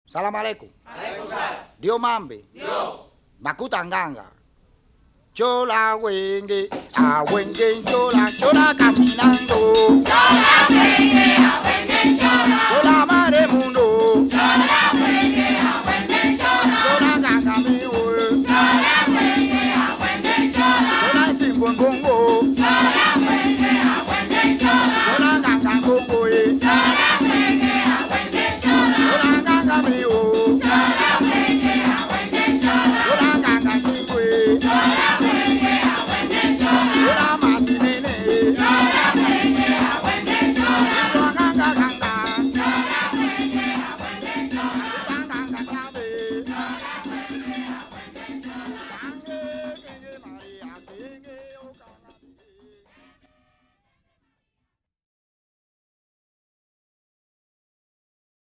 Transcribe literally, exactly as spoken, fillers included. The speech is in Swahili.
Salamu alaikum. Alaikum salam. Dio mambe. Dio. Makuta nganga. Chola wenge, a wenge chola, chola caminando. Chola wenge, a wenge chola. Chola mare mundo.